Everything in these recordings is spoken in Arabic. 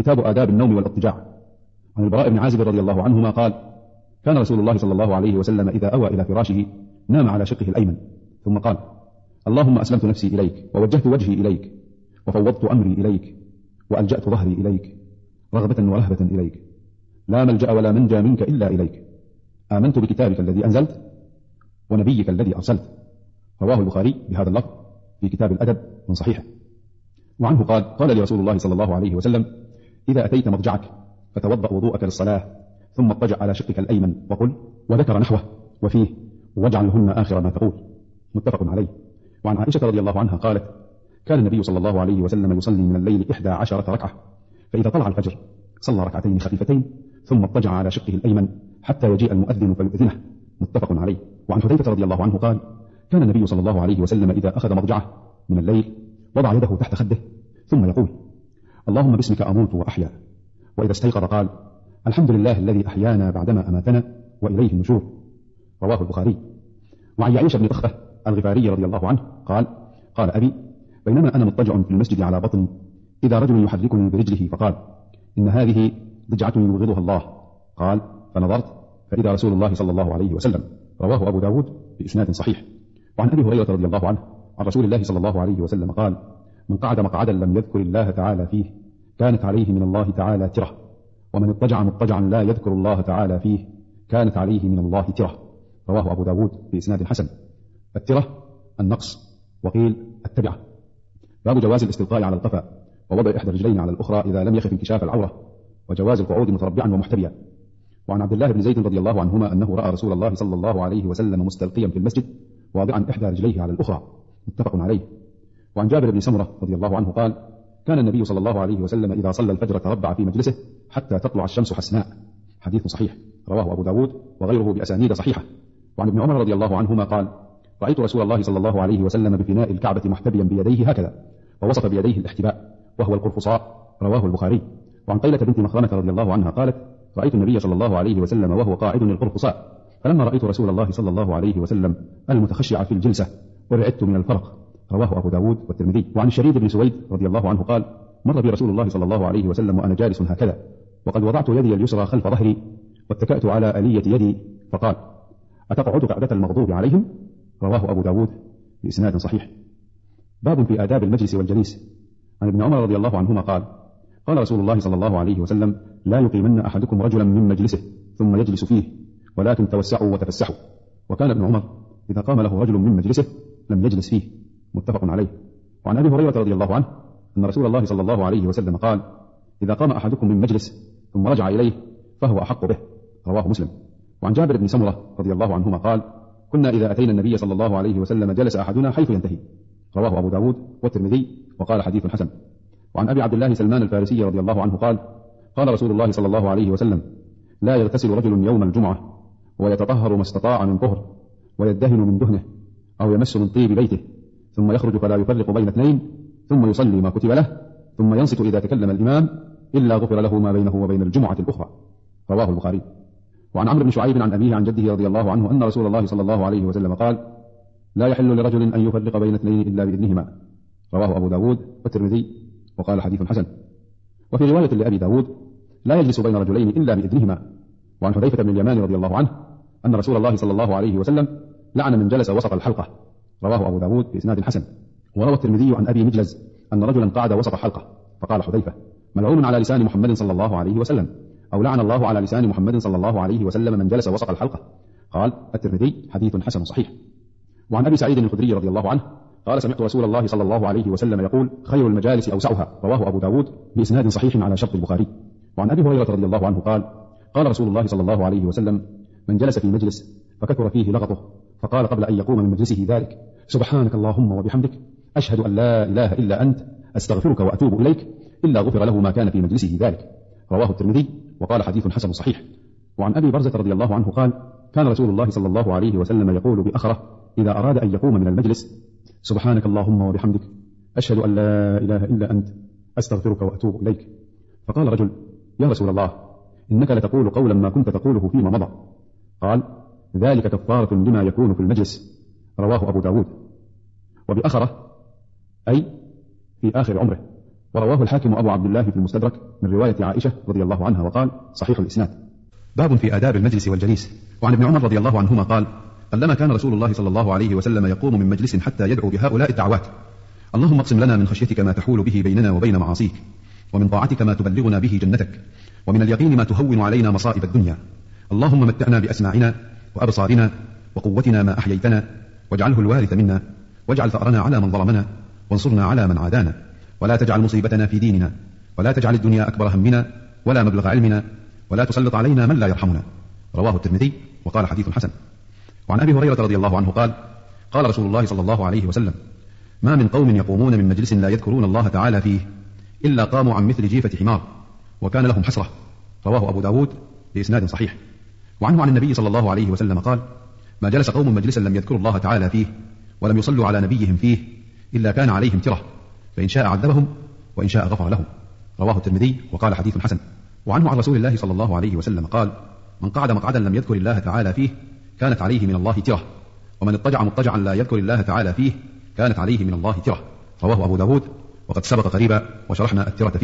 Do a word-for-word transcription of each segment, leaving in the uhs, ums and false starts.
كتاب آداب النوم والاضطجاع. عن البراء بن عازب رضي الله عنهما قال: كان رسول الله صلى الله عليه وسلم إذا أوى إلى فراشه نام على شقه الأيمن، ثم قال: اللهم أسلمت نفسي إليك، ووجهت وجهي إليك، وفوضت أمري إليك، وألجأت ظهري إليك، رغبة ورهبة إليك، لا ملجأ ولا منجى منك إلا إليك، آمنت بكتابك الذي أنزلت ونبيك الذي أرسلت. رواه البخاري بهذا اللفظ في كتاب الأدب من صحيحه. وعنه قال: قال لي رسول الله صلى الله عليه وسلم: إذا أتيت مضجعك فتوضأ وضوءك للصلاة، ثم اضطجع على شقك الأيمن وقل، وذكر نحوه وفيه: واجعلهن آخر ما تقول. متفق عليه. وعن عائشة رضي الله عنها قالت: كان النبي صلى الله عليه وسلم يصلي من الليل إحدى عشرة ركعة، فإذا طلع الفجر صلى ركعتين خفيفتين، ثم اضطجع على شقه الأيمن حتى يجيء المؤذن فيؤذنه. متفق عليه. وعن حذيفة رضي الله عنه قال: كان النبي صلى الله عليه وسلم إذا أخذ مضجعه من الليل وضع يده تحت خده، ثم يقول: اللهم باسمك أموت وأحيا. وإذا استيقظ قال: الحمد لله الذي أحيانا بعدما أماتنا وإليه النشور. رواه البخاري. وعن يعيش بن طخفة الغفاري رضي الله عنه قال: قال أبي: بينما أنا مضطجع في المسجد على بطني، إذا رجل يحركني برجله فقال: إن هذه ضجعة يبغضها الله. قال: فنظرت فإذا رسول الله صلى الله عليه وسلم. رواه أبو داود بإسناد صحيح. وعن أبي هريرة رضي الله عنه عن رسول الله صلى الله عليه وسلم قال: من قعد مقعدا لم يذكر الله تعالى فيه كانت عليه من الله تعالى ترة، ومن اضطجع مضطجعا لا يذكر الله تعالى فيه كانت عليه من الله ترة. رواه أبو داود بإسناد حسن. الترة النقص، وقيل التبعة. باب جواز الاستلقاء على القفا ووضع إحدى الرجلين على الأخرى إذا لم يخف انكشاف العورة، وجواز القعود متربعا ومحتبيا. وعن عبد الله بن زيد رضي الله عنهما أنه رأى رسول الله صلى الله عليه وسلم مستلقيا في المسجد واضعا إحدى رجليه على الأخرى. متفق عليه. وعن جابر بن سمرة رضي الله عنه قال: كان النبي صلى الله عليه وسلم إذا صلى الفجر تربع في مجلسه حتى تطلع الشمس حسناء. حديث صحيح. رواه أبو داود وغيره بأسانيد صحيحة. وعن ابن عمر رضي الله عنهما قال: رأيت رسول الله صلى الله عليه وسلم بفناء الكعبة محتبيا بيديه هكذا، ووصف بيديه الاحتباء وهو القرفصاء. رواه البخاري. وعن قيلة بنت مخرمة رضي الله عنها قالت: رأيت النبي صلى الله عليه وسلم وهو قاعد للقرفصاء، فلما رأيت رسول الله صلى الله عليه وسلم المتخشع في الجلسة ورعدت من الفرق. رواه أبو داود والترمذي. وعن الشريد بن سويد رضي الله عنه قال: مر بي رسول الله صلى الله عليه وسلم وأنا جالس هكذا، وقد وضعت يدي اليسرى خلف ظهري واتكأت على آلية يدي، فقال: أتقعد قعدة المغضوب عليهم؟ رواه أبو داود بإسناد صحيح. باب في آداب المجلس والجليس. عن ابن عمر رضي الله عنهما قال: قال رسول الله صلى الله عليه وسلم: لا يقيمن أحدكم رجلا من مجلسه ثم يجلس فيه، ولكن توسعوا وتفسحوا. وكان ابن عمر إذا قام له رجل من مجلسه لم يجلس فيه. متفق عليه. وعن أبي هريرة رضي الله عنه أن رسول الله صلى الله عليه وسلم قال: إذا قام أحدكم من مجلس ثم رجع إليه فهو أحق به. رواه مسلم. وعن جابر بن سمرة رضي الله عنهما قال: كنا إذا أتينا النبي صلى الله عليه وسلم جلس أحدنا حيث ينتهي. رواه أبو داود والترمذي وقال حديث حسن. وعن أبي عبد الله سلمان الفارسي رضي الله عنه قال: قال رسول الله صلى الله عليه وسلم: لا يغتسل رجل يوم الجمعة ويتطهر ما استطاع من طهر ويدهن من دهنه أو يمس من طيب بيته ثم يخرج فلا يفرق بين اثنين ثم يصلي ما كتب له ثم ينصت إذا تكلم الإمام إلا غفر له ما بينه وبين الجمعة الأخرى. رواه البخاري. وعن عمرو بن شعيب عن أبيه عن جده رضي الله عنه أن رسول الله صلى الله عليه وسلم قال: لا يحل لرجل أن يفرق بين اثنين إلا بإذنهما. رواه أبو داود والترمذي وقال حديث حسن. وفي رواية لأبي داود: لا يجلس بين رجلين إلا بإذنهما. وعن حذيفة بن اليمان رضي الله عنه أن رسول الله صلى الله عليه وسلم لعن من جلس وسط الحلقة. رواه أبو داود بإسناد حسن. وروى الترمذي عن أبي مجلز أن رجلا قعد وسط حلقة فقال حذيفة: ملعون على لسان محمد صلى الله عليه وسلم، أو لعن الله على لسان محمد صلى الله عليه وسلم من جلس وسط الحلقة. قال الترمذي: حديث حسن صحيح. وعن أبي سعيد الخدري رضي الله عنه قال: سمعت رسول الله صلى الله عليه وسلم يقول: خير المجالس أوسعها. رواه أبو داود بإسناد صحيح على شرط البخاري. وعن أبي هريرة رضي الله عنه قال: قال رسول الله صلى الله عليه وسلم: من جلس في مجلس فكثر فيه لغطه فقال قبل أن يقوم من مجلسه ذلك: سبحانك اللهم وبحمدك أشهد أن لا إله إلا أنت أستغفرك وأتوب إليك، إلا غفر له ما كان في مجلسه ذلك. رواه الترمذي وقال حديث حسن صحيح. وعن أبي برزة رضي الله عنه قال: كان رسول الله صلى الله عليه وسلم يقول بأخره إذا أراد أن يقوم من المجلس: سبحانك اللهم وبحمدك أشهد أن لا إله إلا أنت أستغفرك وأتوب إليك. فقال رجل: يا رسول الله، إنك لتقول قولا ما كنت تقوله فيما مضى. قال: ذلك كفارة لما يكون في المجلس. رواه أبو داود. وبأخره أي في آخر عمره. ورواه الحاكم أبو عبد الله في المستدرك من رواية عائشة رضي الله عنها وقال صحيح الإسناد. باب في آداب المجلس والجليس. وعن ابن عمر رضي الله عنهما قال قلما كان رسول الله صلى الله عليه وسلم يقوم من مجلس حتى يدعو بهؤلاء الدعوات: اللهم اقسم لنا من خشيتك ما تحول به بيننا وبين معاصيك، ومن طاعتك ما تبلغنا به جنتك، ومن اليقين ما تهون علينا مصائب الدنيا، اللهم متعنا بأسماعنا وأبصارنا وقوتنا ما أحييتنا، واجعله الوارث منا، واجعل ثأرنا على من ظلمنا، وانصرنا على من عادانا، ولا تجعل مصيبتنا في ديننا، ولا تجعل الدنيا أكبر همنا ولا مبلغ علمنا، ولا تسلط علينا من لا يرحمنا. رواه الترمذي وقال حديث حسن. وعن أبي هريرة رضي الله عنه قال قال رسول الله صلى الله عليه وسلم: ما من قوم يقومون من مجلس لا يذكرون الله تعالى فيه إلا قاموا عن مثل جيفة حمار وكان لهم حسرة. رواه أبو داود بإسناد صحيح. وعنه عن النبي صلى الله عليه وسلم قال: ما جلس قوم مجلسا لم يذكروا الله تعالى فيه ولم يصلوا على نبيهم فيه إلا كان عليهم ترة، فإن شاء عذبهم وإن شاء غفر لهم. رواه الترمذي وقال حديث حسن. وعنه عن رسول الله صلى الله عليه وسلم قال: من قعد مقعدا لم يذكر الله تعالى فيه كانت عليه من الله ترة، ومن اضطجع مضطجعا لا يذكر الله تعالى فيه كانت عليه من الله ترة. رواه أبو داود وقد سبق قريبا وشرحنا الترة فيه.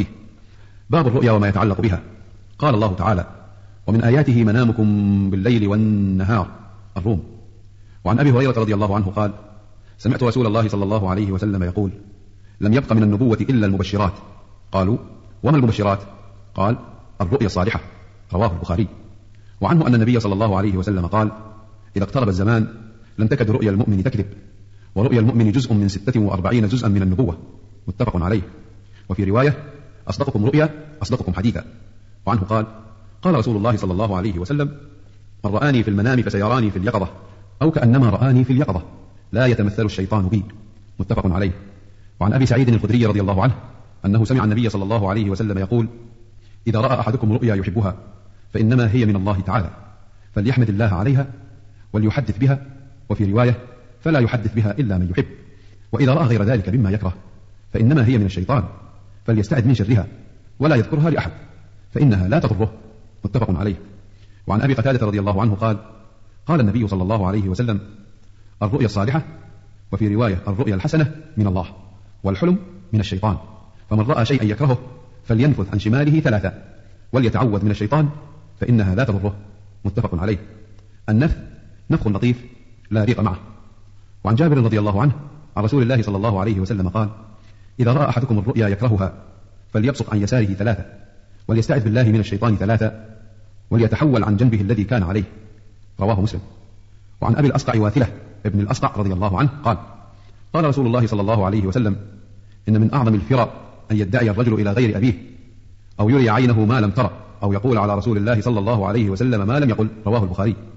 باب الرؤيا وما يتعلق بها. قال الله تعالى: ومن آياته منامكم بالليل والنهار. الروم. وعن أبي هريرة رضي الله عنه قال: سمعت رسول الله صلى الله عليه وسلم يقول: لم يبق من النبوة إلا المبشرات. قالوا: وما المبشرات؟ قال: الرؤيا الصالحة. رواه البخاري. وعنه أن النبي صلى الله عليه وسلم قال: إذا اقترب الزمان لم تكد رؤيا المؤمن تكذب، ورؤيا المؤمن جزء من ستة وأربعين جزءا من النبوة. متفق عليه. وفي رواية: أصدقكم رؤيا أصدقكم حديثا. وعنه قال: قال رسول الله صلى الله عليه وسلم: من رآني في المنام فسيراني في اليقظة أو كأنما رآني في اليقظة، لا يتمثل الشيطان بي. متفق عليه. وعن أبي سعيد الخدري رضي الله عنه أنه سمع النبي صلى الله عليه وسلم يقول: إذا رأى أحدكم رؤيا يحبها فإنما هي من الله تعالى، فليحمد الله عليها وليحدث بها. وفي رواية: فلا يحدث بها إلا من يحب. وإذا رأى غير ذلك مما يكره فإنما هي من الشيطان، فليستعد من شرها ولا يذكرها لأحد فإنها لا تضره. متفق عليه. وعن أبي قتادة رضي الله عنه قال: قال النبي صلى الله عليه وسلم: الرؤيا الصالحة، وفي رواية: الرؤيا الحسنة من الله، والحلم من الشيطان، فمن رأى شيئا يكرهه فلينفث عن شماله ثلاثة وليتعوذ من الشيطان فإنها لا تضره. متفق عليه. النفث نفخ لطيف لا ريق معه. وعن جابر رضي الله عنه عن رسول الله صلى الله عليه وسلم قال: إذا رأى أحدكم الرؤيا يكرهها فليبصق عن يساره ثلاثة وليستعذ بالله من الشيطان ثلاثة وليتحول عن جنبه الذي كان عليه. رواه مسلم. وعن أبي الأصقع واثلة ابن الأصقع رضي الله عنه قال: قال رسول الله صلى الله عليه وسلم: إن من أعظم الفرى أن يدعي الرجل إلى غير أبيه، أو يري عينه ما لم ترى، أو يقول على رسول الله صلى الله عليه وسلم ما لم يقل. رواه البخاري.